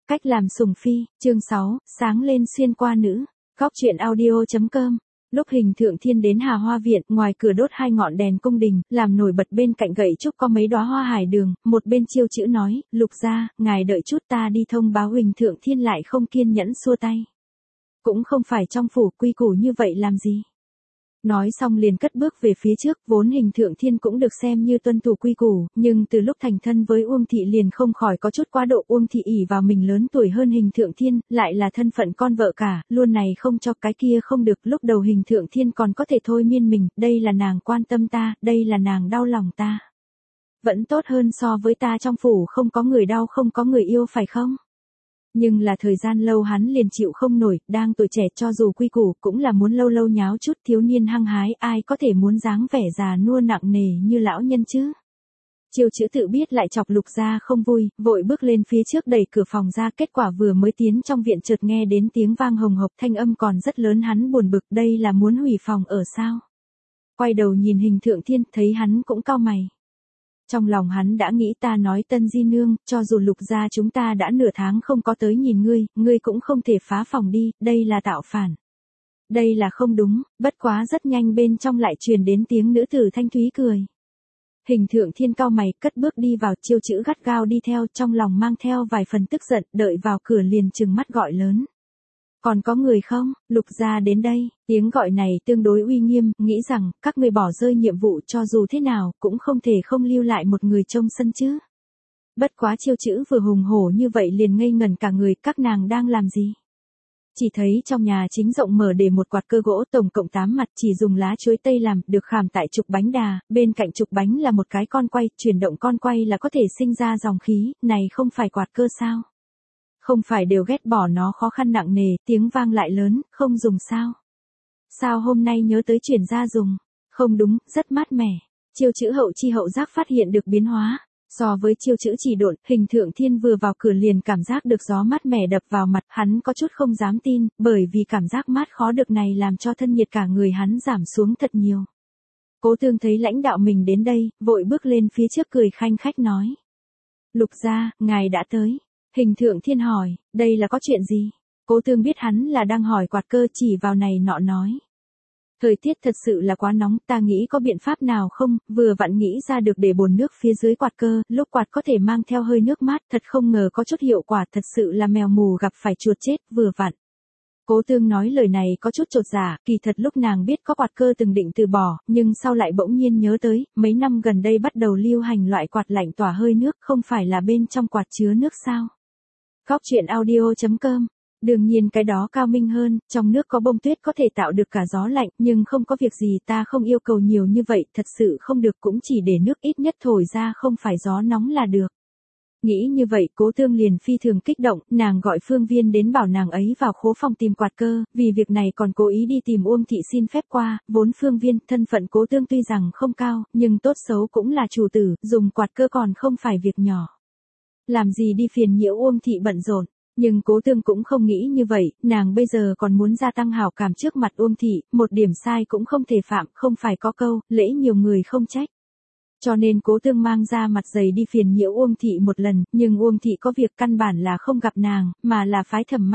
Cách làm sùng phi, chương 6, sáng lên xuyên qua nữ. Góc truyện audio.com. Lúc Hình Thượng Thiên đến Hà Hoa Viện, ngoài cửa đốt 2 ngọn đèn cung đình, làm nổi bật bên cạnh gậy trúc có mấy đóa hoa hải đường, một bên chiêu chữ nói, Lục gia, ngài đợi chút ta đi thông báo. Hình Thượng Thiên lại không kiên nhẫn xua tay. Cũng không phải trong phủ, quy củ như vậy làm gì. Nói xong liền cất bước về phía trước, vốn Hình Thượng Thiên cũng được xem như tuân thủ quy củ, nhưng từ lúc thành thân với Uông Thị liền không khỏi có chút quá độ. Uông Thị ỷ vào mình lớn tuổi hơn Hình Thượng Thiên, lại là thân phận con vợ cả, luôn này không cho cái kia không được. Lúc đầu Hình Thượng Thiên còn có thể thôi miên mình, đây là nàng quan tâm ta, đây là nàng đau lòng ta. Vẫn tốt hơn so với ta trong phủ không có người đau không có người yêu phải không? Nhưng là thời gian lâu hắn liền chịu không nổi, đang tuổi trẻ cho dù quy củ cũng là muốn lâu lâu nháo chút. Thiếu niên hăng hái, ai có thể muốn dáng vẻ già nua nặng nề như lão nhân chứ. Chiêu chữ tự biết lại chọc Lục gia không vui, vội bước lên phía trước đẩy cửa phòng ra. Kết quả vừa mới tiến trong viện chợt nghe đến tiếng vang hồng hộc, thanh âm còn rất lớn. Hắn buồn bực, đây là muốn hủy phòng ở sao? Quay đầu nhìn Hình Thượng Thiên, thấy hắn cũng cau mày. Trong lòng hắn đã nghĩ, ta nói Tân Di nương, cho dù Lục gia chúng ta đã nửa tháng không có tới nhìn ngươi cũng không thể phá phòng đi, đây là tạo phản. Đây là không đúng. Bất quá rất nhanh bên trong lại truyền đến tiếng nữ tử thanh thúy cười. Hình Thượng Thiên cau mày, cất bước đi vào, chiêu chữ gắt gao đi theo, trong lòng mang theo vài phần tức giận, đợi vào cửa liền trừng mắt gọi lớn. Còn có người không? Lục gia đến đây. Tiếng gọi này tương đối uy nghiêm, nghĩ rằng, các người bỏ rơi nhiệm vụ cho dù thế nào, cũng không thể không lưu lại một người trông sân chứ. Bất quá chiêu chữ vừa hùng hổ như vậy liền ngây ngẩn cả người, các nàng đang làm gì? Chỉ thấy trong nhà chính rộng mở để một quạt cơ gỗ tổng cộng 8 mặt, chỉ dùng lá chuối tây làm, được khảm tại trục bánh đà, bên cạnh trục bánh là một cái con quay, chuyển động con quay là có thể sinh ra dòng khí, này không phải quạt cơ sao? Không phải đều ghét bỏ nó khó khăn nặng nề, tiếng vang lại lớn, không dùng sao? Sao hôm nay nhớ tới chuyển ra dùng? Không đúng, rất mát mẻ. Chiêu chữ hậu chi hậu giác phát hiện được biến hóa. So với chiêu chữ chỉ độn, Hình Thượng Thiên vừa vào cửa liền cảm giác được gió mát mẻ đập vào mặt, hắn có chút không dám tin, bởi vì cảm giác mát khó được này làm cho thân nhiệt cả người hắn giảm xuống thật nhiều. Cố Tương thấy lãnh đạo mình đến đây, vội bước lên phía trước cười khanh khách nói. Lục gia, ngài đã tới. Hình Thượng Thiên hỏi, đây là có chuyện gì? Cố Tương biết hắn là đang hỏi quạt cơ, chỉ vào này nọ nói. Thời tiết thật sự là quá nóng, ta nghĩ có biện pháp nào không, vừa vặn nghĩ ra được để bồn nước phía dưới quạt cơ, lúc quạt có thể mang theo hơi nước mát, thật không ngờ có chút hiệu quả, thật sự là mèo mù gặp phải chuột chết, vừa vặn. Cố Tương nói lời này có chút chột dạ, kỳ thật lúc nàng biết có quạt cơ từng định từ bỏ, nhưng sau lại bỗng nhiên nhớ tới, mấy năm gần đây bắt đầu lưu hành loại quạt lạnh tỏa hơi nước, không phải là bên trong quạt chứa nước sao? Góc truyện audio.com. Đương nhiên cái đó cao minh hơn, trong nước có bông tuyết có thể tạo được cả gió lạnh, nhưng không có việc gì, ta không yêu cầu nhiều như vậy, thật sự không được, cũng chỉ để nước ít nhất thổi ra không phải gió nóng là được. Nghĩ như vậy, Cố Tương liền phi thường kích động, nàng gọi Phương Viên đến bảo nàng ấy vào khố phòng tìm quạt cơ, vì việc này còn cố ý đi tìm Uông Thị xin phép qua, vốn Phương Viên, thân phận Cố Tương tuy rằng không cao, nhưng tốt xấu cũng là chủ tử, dùng quạt cơ còn không phải việc nhỏ. Làm gì đi phiền nhiễu Uông Thị bận rộn. Nhưng Cố Tương cũng không nghĩ như vậy, nàng bây giờ còn muốn gia tăng hảo cảm trước mặt Uông Thị, một điểm sai cũng không thể phạm, không phải có câu, lễ nhiều người không trách. Cho nên Cố Tương mang ra mặt dày đi phiền nhiễu Uông Thị một lần, nhưng Uông Thị có việc căn bản là không gặp nàng, mà là phái Thẩm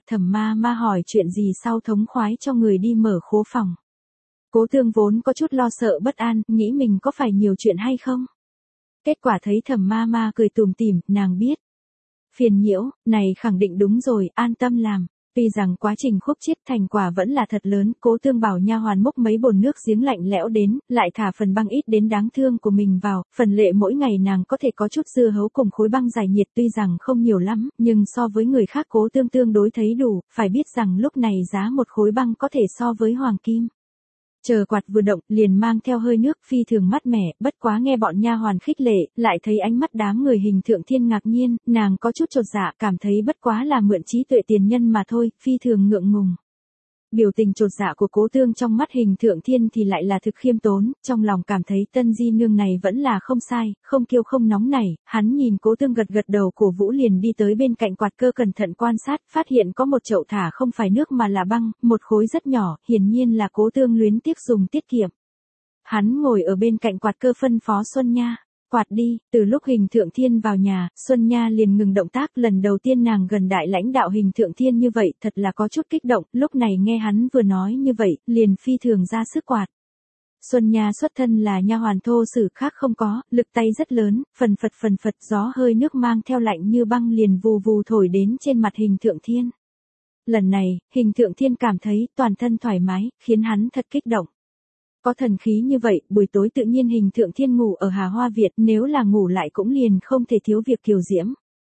Ma Ma hỏi chuyện gì sau thống khoái cho người đi mở khố phòng. Cố Tương vốn có chút lo sợ bất an, nghĩ mình có phải nhiều chuyện hay không? Kết quả thấy Thẩm Ma cười tủm tỉm, nàng biết. Phiền nhiễu, này khẳng định đúng rồi, an tâm làm. Tuy rằng quá trình khúc chiết thành quả vẫn là thật lớn, Cố Tương bảo nha hoàn múc mấy bồn nước giếng lạnh lẽo đến, lại thả phần băng ít đến đáng thương của mình vào, phần lệ mỗi ngày nàng có thể có chút dưa hấu cùng khối băng giải nhiệt, tuy rằng không nhiều lắm, nhưng so với người khác Cố Tương tương đối thấy đủ, phải biết rằng lúc này giá một khối băng có thể so với hoàng kim. Chờ quạt vừa động, liền mang theo hơi nước, phi thường mát mẻ, bất quá nghe bọn nha hoàn khích lệ, lại thấy ánh mắt đám người Hình Thượng Thiên ngạc nhiên, nàng có chút chột dạ, cảm thấy bất quá là mượn trí tuệ tiền nhân mà thôi, phi thường ngượng ngùng. Biểu tình chột dạ của Cố Tương trong mắt Hình Thượng Thiên thì lại là thực khiêm tốn, trong lòng cảm thấy Tân Di nương này vẫn là không sai, không kiêu không nóng nảy, hắn nhìn Cố Tương gật gật đầu cổ vũ liền đi tới bên cạnh quạt cơ cẩn thận quan sát, phát hiện có một chậu thả không phải nước mà là băng, một khối rất nhỏ, hiển nhiên là Cố Tương luyến tiếc dùng tiết kiệm. Hắn ngồi ở bên cạnh quạt cơ phân phó Xuân Nha. quạt đi, từ lúc Hình Thượng Thiên vào nhà, Xuân Nha liền ngừng động tác, lần đầu tiên nàng gần đại lãnh đạo Hình Thượng Thiên như vậy, thật là có chút kích động, lúc này nghe hắn vừa nói như vậy, liền phi thường ra sức quạt. Xuân Nha xuất thân là nha hoàn thô sử khác không có, lực tay rất lớn, phần phật gió hơi nước mang theo lạnh như băng liền vù vù thổi đến trên mặt Hình Thượng Thiên. Lần này, Hình Thượng Thiên cảm thấy toàn thân thoải mái, khiến hắn thật kích động. Có thần khí như vậy, buổi tối tự nhiên Hình Thượng Thiên ngủ ở Hà Hoa Việt, nếu là ngủ lại cũng liền không thể thiếu việc kiều diễm.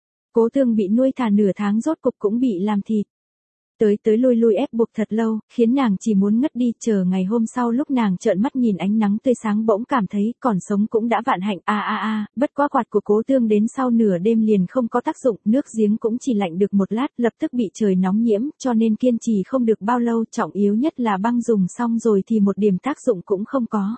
Cố Tương bị nuôi thả nửa tháng rốt cục cũng bị làm thịt. Tới lui ép buộc thật lâu, khiến nàng chỉ muốn ngất đi, chờ ngày hôm sau lúc nàng trợn mắt nhìn ánh nắng tươi sáng bỗng cảm thấy còn sống cũng đã vạn hạnh. Bất quá quạt của Cố Tương đến sau nửa đêm liền không có tác dụng, nước giếng cũng chỉ lạnh được một lát, lập tức bị trời nóng nhiễm, cho nên kiên trì không được bao lâu, trọng yếu nhất là băng dùng xong rồi thì một điểm tác dụng cũng không có.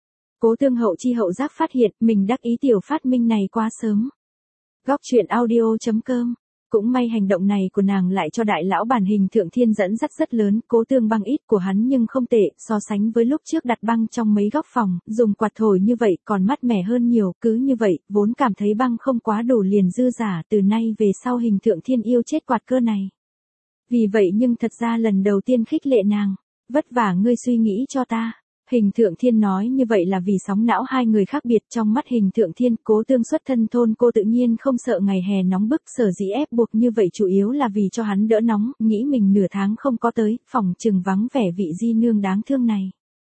Cố Tương hậu chi hậu giác phát hiện, mình đắc ý tiểu phát minh này quá sớm. Góc truyện audio.com. Cũng may hành động này của nàng lại cho đại lão bản Hình Thượng Thiên dẫn dắt rất lớn, Cố Tương băng ít của hắn nhưng không tệ, so sánh với lúc trước đặt băng trong mấy góc phòng, dùng quạt thổi như vậy còn mát mẻ hơn nhiều, cứ như vậy, vốn cảm thấy băng không quá đủ liền dư giả, từ nay về sau Hình Thượng Thiên yêu chết quạt cơ này. Vì vậy nhưng thật ra lần đầu tiên khích lệ nàng, vất vả ngươi suy nghĩ cho ta. Hình Thượng Thiên nói như vậy là vì sóng não hai người khác biệt, trong mắt Hình Thượng Thiên, Cố Tương xuất thân thôn cô tự nhiên không sợ ngày hè nóng bức, sở dĩ ép buộc như vậy chủ yếu là vì cho hắn đỡ nóng, nghĩ mình nửa tháng không có tới, phòng chừng vắng vẻ vị di nương đáng thương này.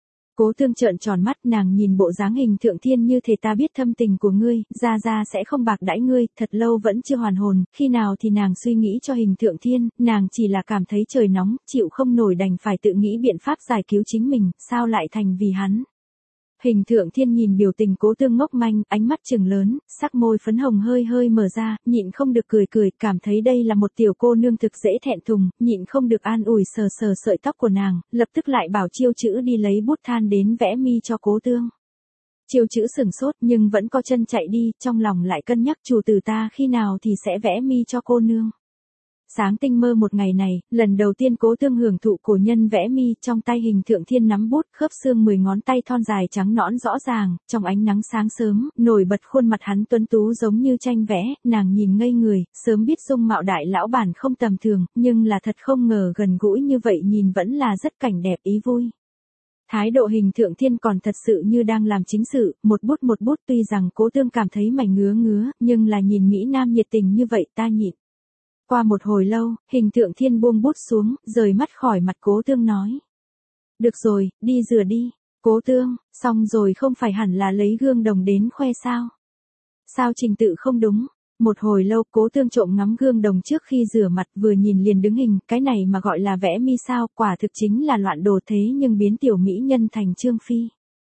Cố Tương trợn tròn mắt, nàng nhìn bộ dáng Hình Thượng Thiên như thể ta biết thâm tình của ngươi, ra sẽ không bạc đãi ngươi, thật lâu vẫn chưa hoàn hồn, khi nào thì nàng suy nghĩ cho Hình Thượng Thiên, nàng chỉ là cảm thấy trời nóng, chịu không nổi đành phải tự nghĩ biện pháp giải cứu chính mình, sao lại thành vì hắn. Hình Thượng Thiên nhìn biểu tình Cố Tương ngốc manh, ánh mắt trừng lớn, sắc môi phấn hồng hơi mở ra, nhịn không được cười, cảm thấy đây là một tiểu cô nương thực dễ thẹn thùng, nhịn không được an ủi sờ sợi tóc của nàng, lập tức lại bảo Chiêu Chữ đi lấy bút than đến vẽ mi cho Cố Tương. Chiêu Chữ sửng sốt nhưng vẫn co chân chạy đi, trong lòng lại cân nhắc chủ tử ta khi nào thì sẽ vẽ mi cho cô nương. Sáng tinh mơ một ngày này, lần đầu tiên Cố Tương hưởng thụ cổ nhân vẽ mi, trong tay Hình Thượng Thiên nắm bút, khớp xương 10 ngón tay thon dài trắng nõn rõ ràng, trong ánh nắng sáng sớm, nổi bật khuôn mặt hắn tuấn tú giống như tranh vẽ, nàng nhìn ngây người, sớm biết dung mạo đại lão bản không tầm thường, nhưng là thật không ngờ gần gũi như vậy nhìn vẫn là rất cảnh đẹp ý vui. Thái độ Hình Thượng Thiên còn thật sự như đang làm chính sự, một bút tuy rằng Cố Tương cảm thấy mày ngứa, nhưng là nhìn Mỹ Nam nhiệt tình như vậy ta nhịn. Qua một hồi lâu, Hình Thượng Thiên buông bút xuống, rời mắt khỏi mặt Cố Tương nói. Được rồi, đi rửa đi. Cố Tương, xong rồi không phải hẳn là lấy gương đồng đến khoe sao? Sao trình tự không đúng? Một hồi lâu Cố Tương trộm ngắm gương đồng trước khi rửa mặt vừa nhìn liền đứng hình, cái này mà gọi là vẽ mi sao, quả thực chính là loạn đồ thế nhưng biến tiểu mỹ nhân thành Trương Phi.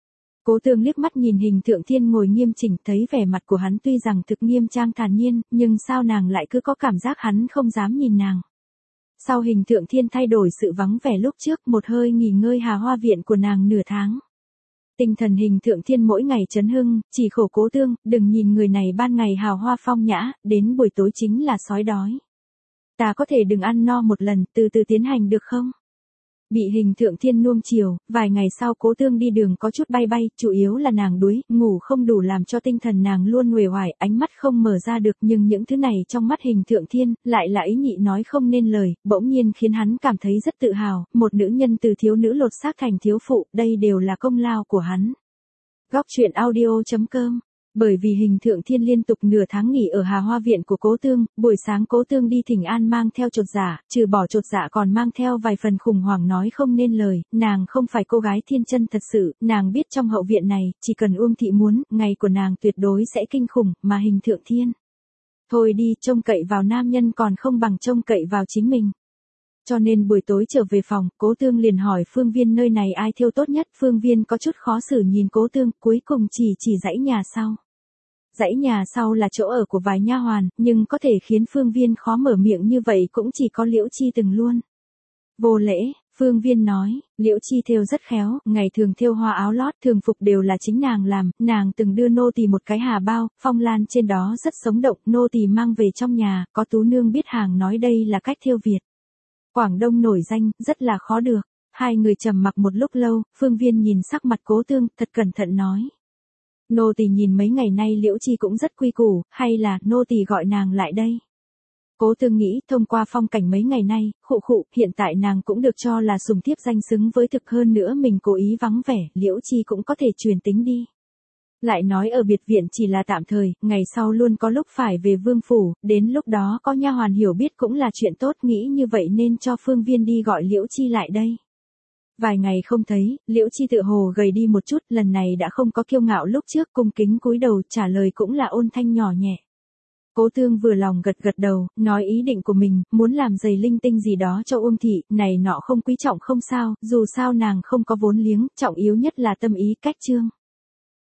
Cố Tương liếc mắt nhìn Hình Thượng Thiên ngồi nghiêm chỉnh, thấy vẻ mặt của hắn tuy rằng thực nghiêm trang thản nhiên, nhưng sao nàng lại cứ có cảm giác hắn không dám nhìn nàng. Sau Hình Thượng Thiên thay đổi sự vắng vẻ lúc trước, một hơi nghỉ ngơi Hà Hoa Viện của nàng nửa tháng. Tinh thần Hình Thượng Thiên mỗi ngày chấn hưng, chỉ khổ Cố Tương, đừng nhìn người này ban ngày hào hoa phong nhã, đến buổi tối chính là sói đói. Ta có thể đừng ăn no một lần, từ từ tiến hành được không? Bị Hình Thượng Thiên nuông chiều, vài ngày sau Cố Tương đi đường có chút bay, chủ yếu là nàng đuối, ngủ không đủ làm cho tinh thần nàng luôn uể oải, ánh mắt không mở ra được, nhưng những thứ này trong mắt Hình Thượng Thiên, lại là ý nhị nói không nên lời, bỗng nhiên khiến hắn cảm thấy rất tự hào, một nữ nhân từ thiếu nữ lột xác thành thiếu phụ, đây đều là công lao của hắn. Góc truyện audio.com. Bởi vì Hình Thượng Thiên liên tục nửa tháng nghỉ ở Hà Hoa Viện của Cố Tương, buổi sáng Cố Tương đi thỉnh an mang theo chột dạ, trừ bỏ chột dạ còn mang theo vài phần khủng hoảng nói không nên lời, nàng không phải cô gái thiên chân thật sự, nàng biết trong hậu viện này, chỉ cần Uông Thị muốn, ngày của nàng tuyệt đối sẽ kinh khủng, mà Hình Thượng Thiên. Thôi đi, trông cậy vào nam nhân còn không bằng trông cậy vào chính mình. Cho nên buổi tối trở về phòng, Cố Tương liền hỏi Phương Viên nơi này ai thêu tốt nhất, Phương Viên có chút khó xử nhìn Cố Tương, cuối cùng chỉ dãy nhà sau. Dãy nhà sau là chỗ ở của vài nha hoàn, nhưng có thể khiến Phương Viên khó mở miệng như vậy cũng chỉ có Liễu Chi từng luôn. Vô lễ, Phương Viên nói, Liễu Chi thêu rất khéo, ngày thường thêu hoa áo lót, thường phục đều là chính nàng làm, nàng từng đưa nô tỳ một cái hà bao, phong lan trên đó rất sống động, nô tỳ mang về trong nhà, có tú nương biết hàng nói đây là cách thêu Việt. Quảng Đông nổi danh, rất là khó được. Hai người trầm mặc một lúc lâu, Phương Viên nhìn sắc mặt Cố Tương, thật cẩn thận nói. Nô tỳ nhìn mấy ngày nay Liễu Chi cũng rất quy củ, hay là nô tỳ gọi nàng lại đây. Cố Tương nghĩ, thông qua phong cảnh mấy ngày nay, hiện tại nàng cũng được cho là sùng thiếp danh xứng với thực, hơn nữa mình cố ý vắng vẻ, Liễu Chi cũng có thể truyền tính đi. Lại nói ở biệt viện chỉ là tạm thời, ngày sau luôn có lúc phải về vương phủ, đến lúc đó có nha hoàn hiểu biết cũng là chuyện tốt, nghĩ như vậy nên cho Phương Viên đi gọi Liễu Chi lại đây. Vài ngày không thấy, Liễu Chi tự hồ gầy đi một chút, lần này đã không có kiêu ngạo lúc trước, cung kính cúi đầu, trả lời cũng là ôn thanh nhỏ nhẹ. Cố Tương vừa lòng gật gật đầu, nói ý định của mình, muốn làm giày linh tinh gì đó cho Uông thị, này nọ không quý trọng không sao, dù sao nàng không có vốn liếng, trọng yếu nhất là tâm ý cách trương.